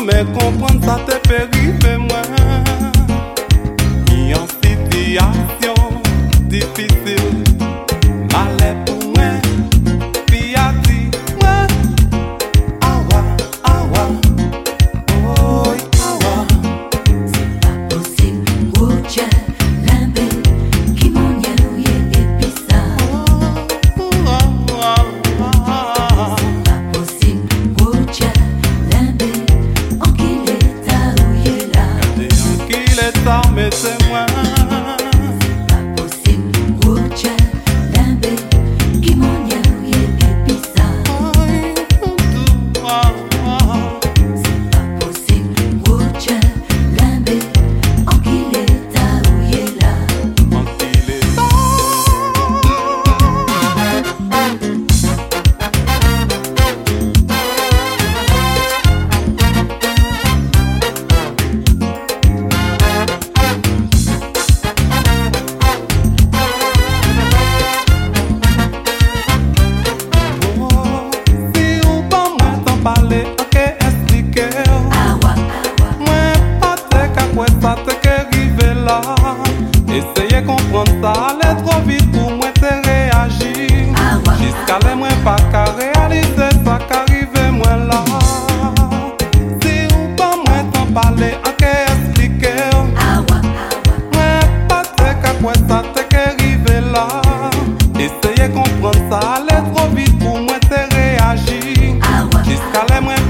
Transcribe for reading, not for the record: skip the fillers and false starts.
mais comprendre ça te fait river moi. Ni en situation difficile, malais pour moi, puis a dit moi, awa, awa, oh, awa. C'est pas possible, oh Dieu, l'imbé, qui m'en y a loué et puis ça. C'est pas possible, oh Dieu, l'imbé, en qui l'état où il est là. En qui l'état, mais c'est moi. Essayez comprendre ça, allez trop vite pour moi te réagir. Jusqu'à les moi pas qu'à réaliser ça qu'arrive moi là. Si ou pas moi t'en parler, en qu'à expliquer. Moi pas te qu'à quoi ça te qu'arrive là. Essayez comprendre ça, allez trop vite pour moi te réagir. Jusqu'à les moi